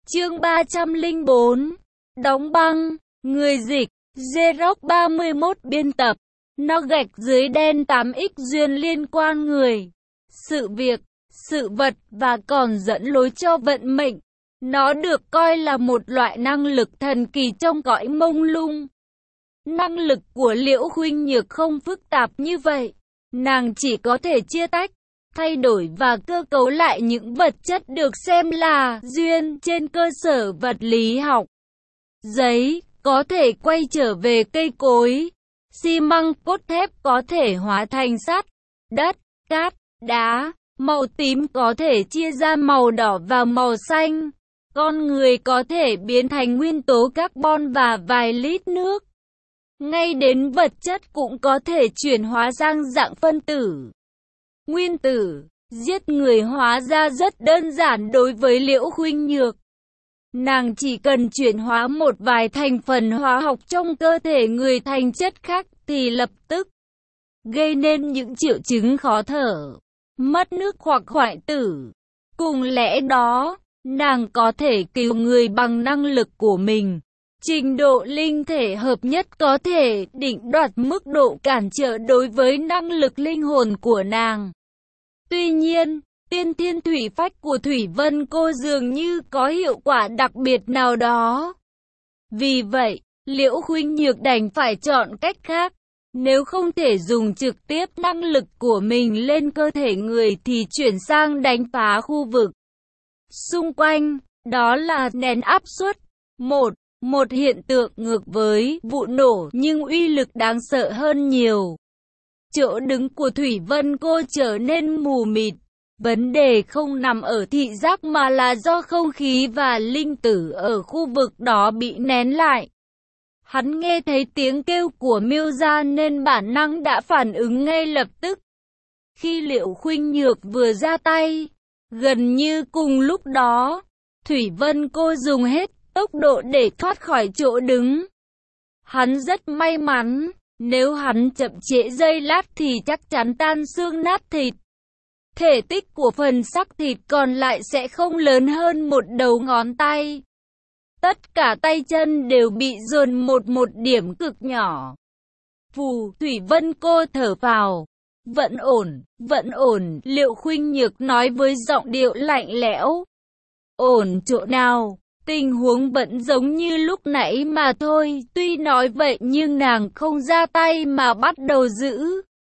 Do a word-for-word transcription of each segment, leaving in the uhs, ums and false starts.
Chương ba trăm lẻ bốn. Đóng băng. Người dịch. Xerox ba mươi mốt biên tập. Nó gạch dưới đen tám x duyên liên quan người, sự việc, sự vật và còn dẫn lối cho vận mệnh. Nó được coi là một loại năng lực thần kỳ trong cõi mông lung. Năng lực của Liễu Khuynh Nhược không phức tạp như vậy. Nàng chỉ có thể chia tách, thay đổi và cơ cấu lại những vật chất được xem là duyên trên cơ sở vật lý học. Giấy có thể quay trở về cây cối, xi măng cốt thép có thể hóa thành sắt, đất, cát, đá, màu tím có thể chia ra màu đỏ và màu xanh, con người có thể biến thành nguyên tố carbon và vài lít nước. Ngay đến vật chất cũng có thể chuyển hóa sang dạng phân tử, nguyên tử. Giết người hóa ra rất đơn giản đối với Liễu Khuynh Nhược. Nàng chỉ cần chuyển hóa một vài thành phần hóa học trong cơ thể người thành chất khác thì lập tức gây nên những triệu chứng khó thở, mất nước hoặc hoại tử. Cùng lẽ đó, nàng có thể cứu người bằng năng lực của mình. Trình độ linh thể hợp nhất có thể định đoạt mức độ cản trở đối với năng lực linh hồn của nàng. Tuy nhiên, tiên thiên thủy phách của Thủy Vân Cô dường như có hiệu quả đặc biệt nào đó. Vì vậy, Liễu Khuynh Nhược đành phải chọn cách khác. Nếu không thể dùng trực tiếp năng lực của mình lên cơ thể người thì chuyển sang đánh phá khu vực xung quanh, đó là nén áp suất. Một, một hiện tượng ngược với vụ nổ nhưng uy lực đáng sợ hơn nhiều. Chỗ đứng của Thủy Vân Cô trở nên mù mịt. Vấn đề không nằm ở thị giác mà là do không khí và linh tử ở khu vực đó bị nén lại. Hắn nghe thấy tiếng kêu của Miêu Gia nên bản năng đã phản ứng ngay lập tức. Khi Liễu Khuynh Nhược vừa ra tay, gần như cùng lúc đó, Thủy Vân Cô dùng hết tốc độ để thoát khỏi chỗ đứng. Hắn rất may mắn, nếu hắn chậm trễ giây lát thì chắc chắn tan xương nát thịt. Thể tích của phần xác thịt còn lại sẽ không lớn hơn một đầu ngón tay. Tất cả tay chân đều bị dồn một một điểm cực nhỏ. Phù, Thủy Vân Cô thở phào. Vẫn ổn, vẫn ổn, Liễu Khuynh Nhược nói với giọng điệu lạnh lẽo. Ổn chỗ nào? Tình huống vẫn giống như lúc nãy mà thôi. Tuy nói vậy nhưng nàng không ra tay mà bắt đầu giữ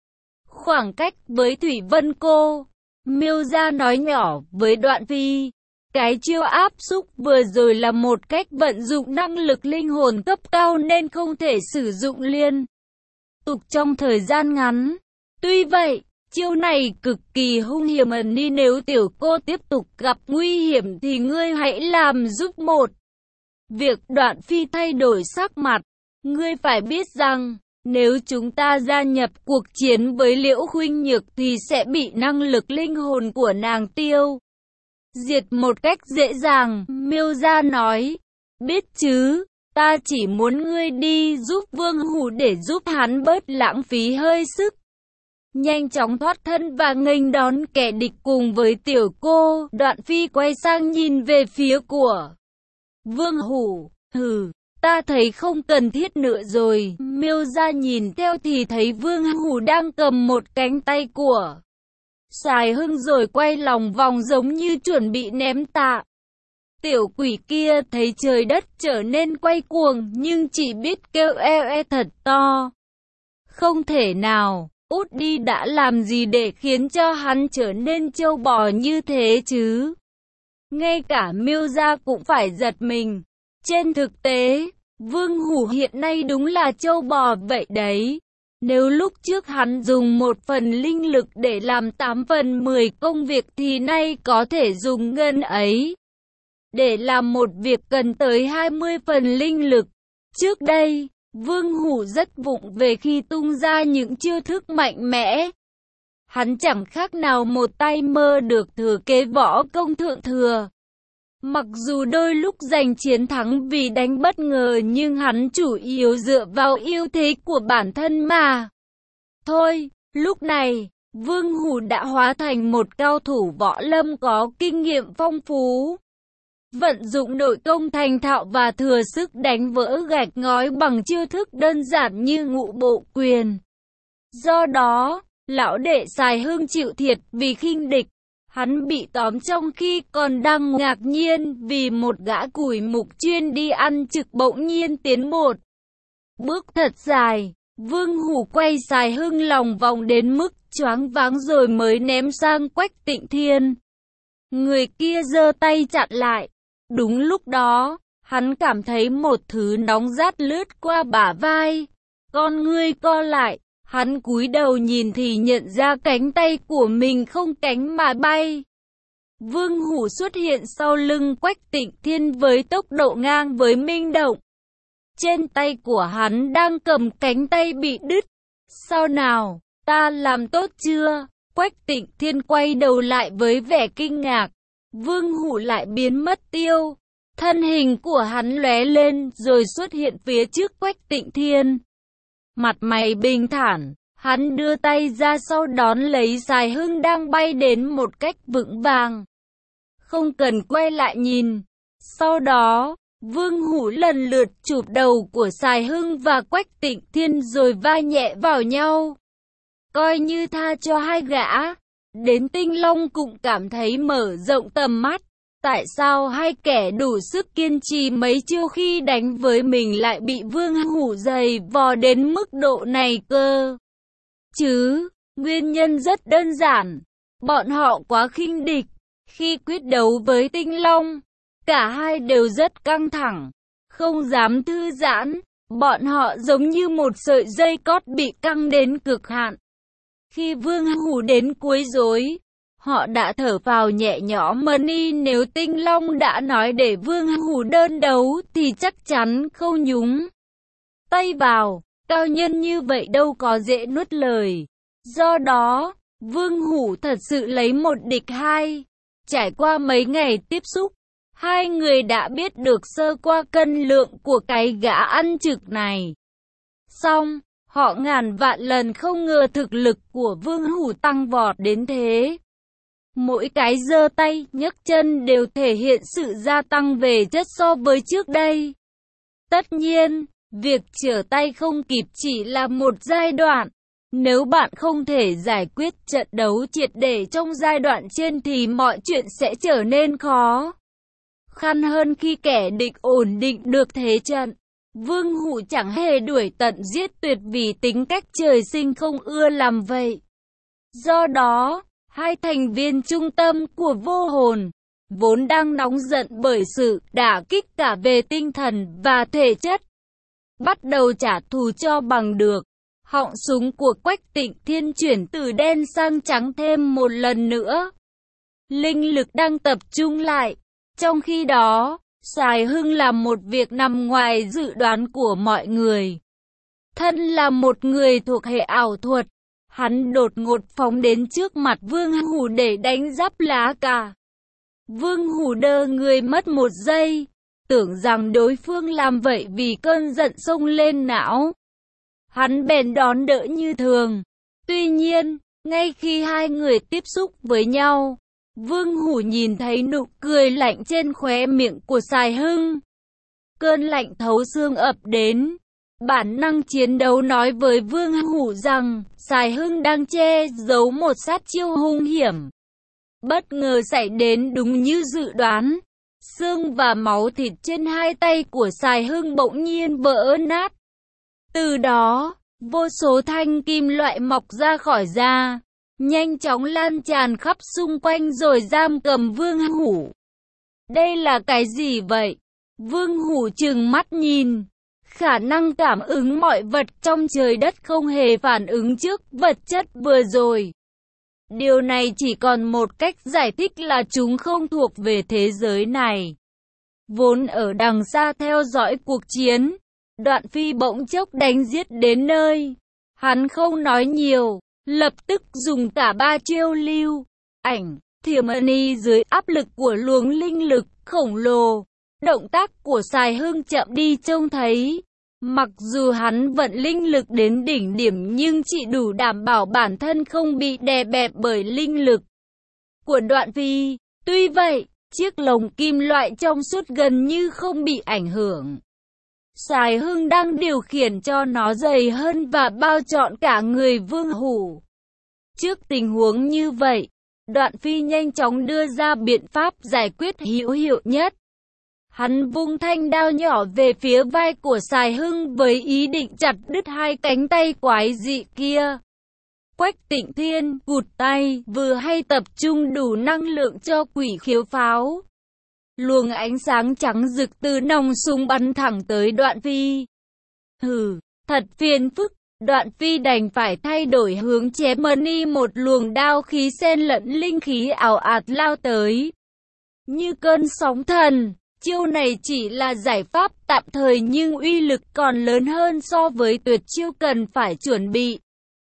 khoảng cách với Thủy Vân Cô. Miêu Gia nói nhỏ với Đoạn Phi. Cái chiêu áp xúc vừa rồi là một cách vận dụng năng lực linh hồn cấp cao nên không thể sử dụng liên tục trong thời gian ngắn. Tuy vậy, chiêu này cực kỳ hung hiểm ẩn đi, nếu tiểu cô tiếp tục gặp nguy hiểm thì ngươi hãy làm giúp một việc. Đoạn Phi thay đổi sắc mặt. Ngươi phải biết rằng, nếu chúng ta gia nhập cuộc chiến với Liễu Khuynh Nhược thì sẽ bị năng lực linh hồn của nàng tiêu diệt một cách dễ dàng. Miêu Gia nói, biết chứ, ta chỉ muốn ngươi đi giúp Vương Hủ để giúp hắn bớt lãng phí hơi sức, nhanh chóng thoát thân và nghênh đón kẻ địch cùng với tiểu cô. Đoạn Phi quay sang nhìn về phía của Vương Hủ. Hừ, ta thấy không cần thiết nữa rồi. Miêu Gia nhìn theo thì thấy Vương Hủ đang cầm một cánh tay của Sài Hưng rồi quay lòng vòng giống như chuẩn bị ném tạ. Tiểu quỷ kia thấy trời đất trở nên quay cuồng nhưng chỉ biết kêu e e thật to. Không thể nào, út đi đã làm gì để khiến cho hắn trở nên trâu bò như thế chứ? Ngay cả Miêu Gia cũng phải giật mình. Trên thực tế, Vương Hủ hiện nay đúng là trâu bò vậy đấy. Nếu lúc trước hắn dùng một phần linh lực để làm tám phần mười công việc thì nay có thể dùng ngân ấy để làm một việc cần tới hai mươi phần linh lực. Trước đây, Vương Hủ rất vụng về khi tung ra những chiêu thức mạnh mẽ. Hắn chẳng khác nào một tay mơ được thừa kế võ công thượng thừa. Mặc dù đôi lúc giành chiến thắng vì đánh bất ngờ nhưng hắn chủ yếu dựa vào ưu thế của bản thân mà thôi. Lúc này, Vương Hủ đã hóa thành một cao thủ võ lâm có kinh nghiệm phong phú. vận dụng nội công thành thạo và thừa sức đánh vỡ gạch ngói bằng chiêu thức đơn giản như ngũ bộ quyền. Do đó, lão đệ Sài Hưng chịu thiệt vì khinh địch. Hắn bị tóm trong khi còn đang ngạc nhiên vì một gã cùi mục chuyên đi ăn trực bỗng nhiên tiến một bước thật dài. Vương Hủ quay Sài Hưng lòng vòng đến mức choáng váng rồi mới ném sang Quách Tịnh Thiên. Người kia giơ tay chặn lại. Đúng lúc đó, hắn cảm thấy một thứ nóng rát lướt qua bả vai. Con ngươi co lại, hắn cúi đầu nhìn thì nhận ra cánh tay của mình không cánh mà bay. Vương Hủ xuất hiện sau lưng Quách Tịnh Thiên với tốc độ ngang với Minh Động. Trên tay của hắn đang cầm cánh tay bị đứt. Sao nào, ta làm tốt chưa? Quách Tịnh Thiên quay đầu lại với vẻ kinh ngạc. Vương Hủ lại biến mất tiêu. Thân hình của hắn lóe lên rồi xuất hiện phía trước Quách Tịnh Thiên. Mặt mày bình thản, hắn đưa tay ra sau đón lấy Sài Hưng đang bay đến một cách vững vàng. Không cần quay lại nhìn. Sau đó, Vương Hủ lần lượt chụp đầu của Sài Hưng và Quách Tịnh Thiên rồi va nhẹ vào nhau. Coi như tha cho hai gã. Đến Tinh Long cũng cảm thấy mở rộng tầm mắt. Tại sao hai kẻ đủ sức kiên trì mấy chiêu khi đánh với mình lại bị Vương Hủ giày vò đến mức độ này cơ? Chứ, nguyên nhân rất đơn giản. Bọn họ quá khinh địch. Khi quyết đấu với Tinh Long, cả hai đều rất căng thẳng, không dám thư giãn. Bọn họ giống như một sợi dây cót bị căng đến cực hạn. Khi Vương Hủ đến cuối rối, họ đã thở phào nhẹ nhõm đi. Nếu Tinh Long đã nói để Vương Hủ đơn đấu thì chắc chắn không nhúng tay vào. Cao nhân như vậy đâu có dễ nuốt lời. Do đó, Vương Hủ thật sự lấy một địch hai. Trải qua mấy ngày tiếp xúc, hai người đã biết được sơ qua cân lượng của cái gã ăn trực này. Xong, họ ngàn vạn lần không ngờ thực lực của Vương Hủ tăng vọt đến thế. Mỗi cái giơ tay, nhấc chân đều thể hiện sự gia tăng về chất so với trước đây. Tất nhiên, việc trở tay không kịp chỉ là một giai đoạn. Nếu bạn không thể giải quyết trận đấu triệt để trong giai đoạn trên thì mọi chuyện sẽ trở nên khó khăn hơn khi kẻ địch ổn định được thế trận. Vương Hủ chẳng hề đuổi tận giết tuyệt vì tính cách trời sinh không ưa làm vậy. Do đó, hai thành viên trung tâm của Vô Hồn, vốn đang nóng giận bởi sự đả kích cả về tinh thần và thể chất, bắt đầu trả thù cho bằng được. Họng súng của Quách Tịnh Thiên chuyển từ đen sang trắng thêm một lần nữa. Linh lực đang tập trung lại. Trong khi đó, Sài Hưng làm một việc nằm ngoài dự đoán của mọi người. Thân là một người thuộc hệ ảo thuật, hắn đột ngột phóng đến trước mặt Vương Hủ để đánh giáp lá cà. Vương Hủ đơ người mất một giây, tưởng rằng đối phương làm vậy vì cơn giận xông lên não. Hắn bèn đón đỡ như thường. Tuy nhiên, ngay khi hai người tiếp xúc với nhau, Vương Hủ nhìn thấy nụ cười lạnh trên khóe miệng của Sài Hưng. Cơn lạnh thấu xương ập đến. Bản năng chiến đấu nói với Vương Hủ rằng Sài Hưng đang che giấu một sát chiêu hung hiểm. Bất ngờ xảy đến đúng như dự đoán. Xương và máu thịt trên hai tay của Sài Hưng bỗng nhiên vỡ nát. Từ đó, vô số thanh kim loại mọc ra khỏi da, nhanh chóng lan tràn khắp xung quanh rồi giam cầm Vương Hủ. Đây là cái gì vậy? Vương Hủ trừng mắt nhìn. Khả năng cảm ứng mọi vật trong trời đất không hề phản ứng trước vật chất vừa rồi. Điều này chỉ còn một cách giải thích là chúng không thuộc về thế giới này. Vốn ở đằng xa theo dõi cuộc chiến, Đoạn Phi bỗng chốc đánh giết đến nơi. Hắn không nói nhiều, lập tức dùng cả ba chiêu lưu, ảnh, thiểm ni dưới áp lực của luồng linh lực khổng lồ. Động tác của Sài Hưng chậm đi trông thấy. Mặc dù hắn vận linh lực đến đỉnh điểm nhưng chỉ đủ đảm bảo bản thân không bị đè bẹp bởi linh lực của Đoạn Phi. Tuy vậy, Chiếc lồng kim loại trong suốt gần như không bị ảnh hưởng. Sài Hưng đang điều khiển cho nó dày hơn và bao trọn cả người Vương Hủ. Trước tình huống như vậy, Đoạn Phi nhanh chóng đưa ra biện pháp giải quyết hữu hiệu nhất. Hắn vung thanh đao nhỏ về phía vai của Sài Hưng với ý định chặt đứt hai cánh tay quái dị kia. Quách Tịnh Thiên cụt tay, vừa hay tập trung đủ năng lượng cho quỷ khiếu pháo. Luồng ánh sáng trắng rực từ nòng súng bắn thẳng tới Đoạn Phi. Hừ, thật phiền phức, Đoạn Phi đành phải thay đổi hướng chém đi một luồng đao khí xen lẫn linh khí ảo ạt lao tới. Như cơn sóng thần, chiêu này chỉ là giải pháp tạm thời nhưng uy lực còn lớn hơn so với tuyệt chiêu cần phải chuẩn bị.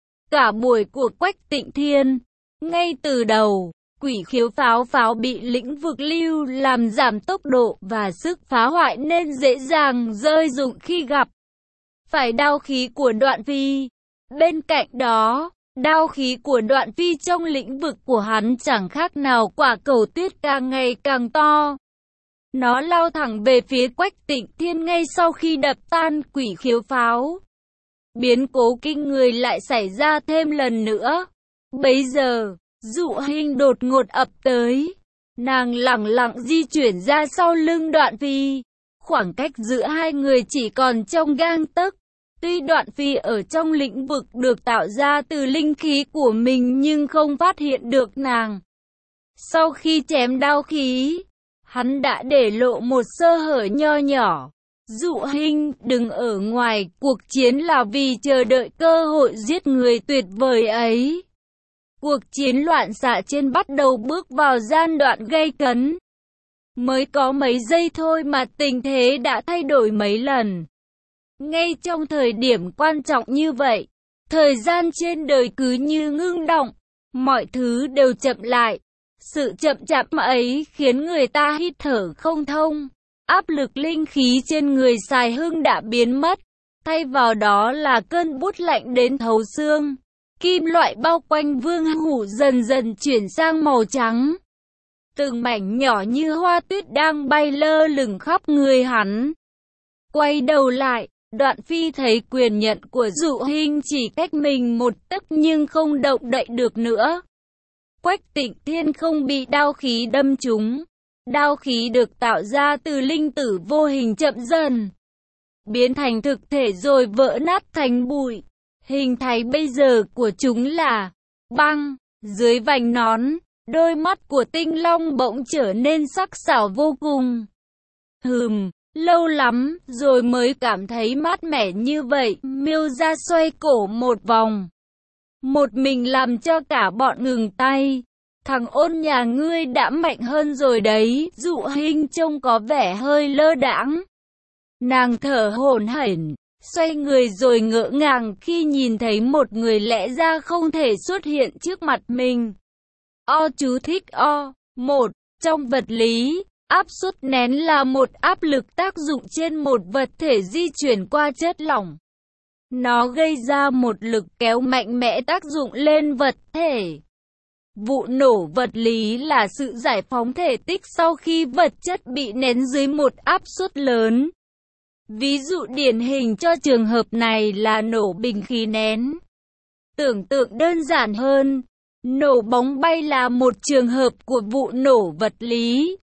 Cả buổi của Quách Tịnh Thiên, ngay từ đầu, quỷ khiếu pháo pháo bị lĩnh vực lưu làm giảm tốc độ và sức phá hoại nên dễ dàng rơi dụng khi gặp phải đao khí của Đoạn Phi. Bên cạnh đó, đao khí của Đoạn Phi trong lĩnh vực của hắn chẳng khác nào quả cầu tuyết càng ngày càng to. Nó lao thẳng về phía Quách Tịnh Thiên ngay sau khi đập tan quỷ khiếu pháo. Biến cố kinh người lại xảy ra thêm lần nữa. Bấy giờ, Dụ Hinh đột ngột ập tới. Nàng lẳng lặng di chuyển ra sau lưng Đoạn Phi. Khoảng cách giữa hai người chỉ còn trong gang tấc. Tuy Đoạn Phi ở trong lĩnh vực được tạo ra từ linh khí của mình nhưng không phát hiện được nàng. Sau khi chém đao khí, hắn đã để lộ một sơ hở nho nhỏ. Dụ Hinh đừng ở ngoài cuộc chiến là vì chờ đợi cơ hội giết người tuyệt vời ấy. Cuộc chiến loạn xạ trên bắt đầu bước vào giai đoạn gay cấn. Mới có mấy giây thôi mà tình thế đã thay đổi mấy lần. Ngay trong thời điểm quan trọng như vậy, thời gian trên đời cứ như ngưng động, mọi thứ đều chậm lại. Sự chậm chạp ấy khiến người ta hít thở không thông. Áp lực linh khí trên người Sài Hưng đã biến mất, thay vào đó là cơn bút lạnh đến thấu xương. Kim loại bao quanh Vương Hủ dần dần chuyển sang màu trắng. Từng mảnh nhỏ như hoa tuyết đang bay lơ lửng khắp người hắn. Quay đầu lại, Đoạn Phi thấy quyền nhận của Dụ Hinh chỉ cách mình một tấc nhưng không động đậy được nữa. Quách Tịnh Thiên không bị đao khí đâm trúng. Đao khí được tạo ra từ linh tử vô hình chậm dần biến thành thực thể rồi vỡ nát thành bụi. Hình thái bây giờ của chúng là băng. Dưới vành nón, đôi mắt của Tinh Long bỗng trở nên sắc sảo vô cùng. Hừm, lâu lắm rồi mới cảm thấy mát mẻ như vậy. Miêu ra xoay cổ một vòng. Một mình làm cho cả bọn ngừng tay. Thằng Ôn nhà ngươi đã mạnh hơn rồi đấy. Dụ Hinh trông có vẻ hơi lơ đãng. Nàng thở hổn hển, xoay người rồi ngỡ ngàng khi nhìn thấy một người lẽ ra không thể xuất hiện trước mặt mình. O chú thích O. một. Trong vật lý, áp suất nén là một áp lực tác dụng trên một vật thể di chuyển qua chất lỏng. Nó gây ra một lực kéo mạnh mẽ tác dụng lên vật thể. Vụ nổ vật lý là sự giải phóng thể tích sau khi vật chất bị nén dưới một áp suất lớn. Ví dụ điển hình cho trường hợp này là nổ bình khí nén. Tưởng tượng đơn giản hơn, nổ bóng bay là một trường hợp của vụ nổ vật lý.